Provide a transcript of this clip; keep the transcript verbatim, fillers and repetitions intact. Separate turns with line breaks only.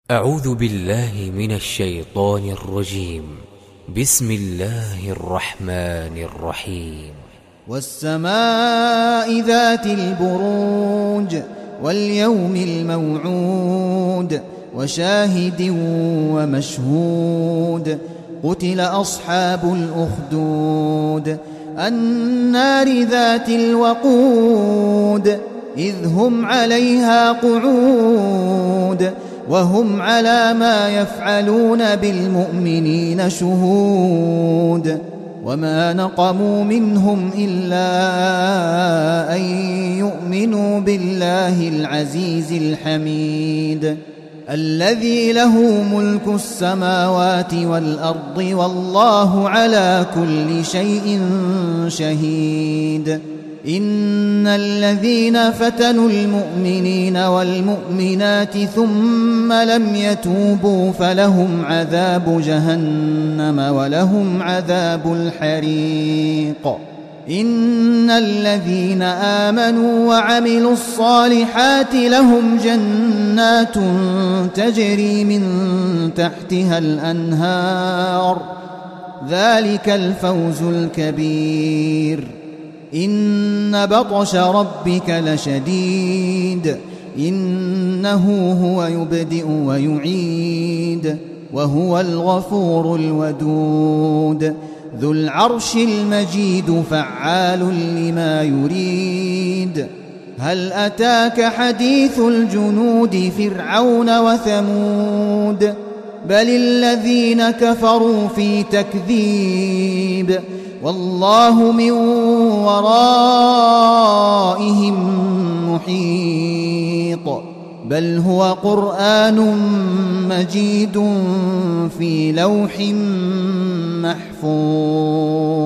أعوذ بالله من الشيطان الرجيم. بسم الله الرحمن الرحيم.
والسماء ذات البروج واليوم الموعود وشاهد ومشهود قتل أصحاب الأخدود النار ذات الوقود إذ هم عليها قعود وهم على ما يفعلون بالمؤمنين شهود وما نقموا منهم إلا أن يؤمنوا بالله العزيز الحميد الذي له ملك السماوات والأرض والله على كل شيء شهيد. إن الذين فتنوا المؤمنين والمؤمنات ثم لم يتوبوا فلهم عذاب جهنم ولهم عذاب الحريق. إن الذين آمنوا وعملوا الصالحات لهم جنات تجري من تحتها الأنهار ذلك الفوز الكبير. إن بطش ربك لشديد إنه هو يبدئ ويعيد وهو الغفور الودود ذو العرش المجيد فعال لما يريد. هل أتاك حديث الجنود فرعون وثمود بل الذين كفروا في تكذيب والله من ورائهم محيط بل هو قرآن مجيد في لوح محفوظ.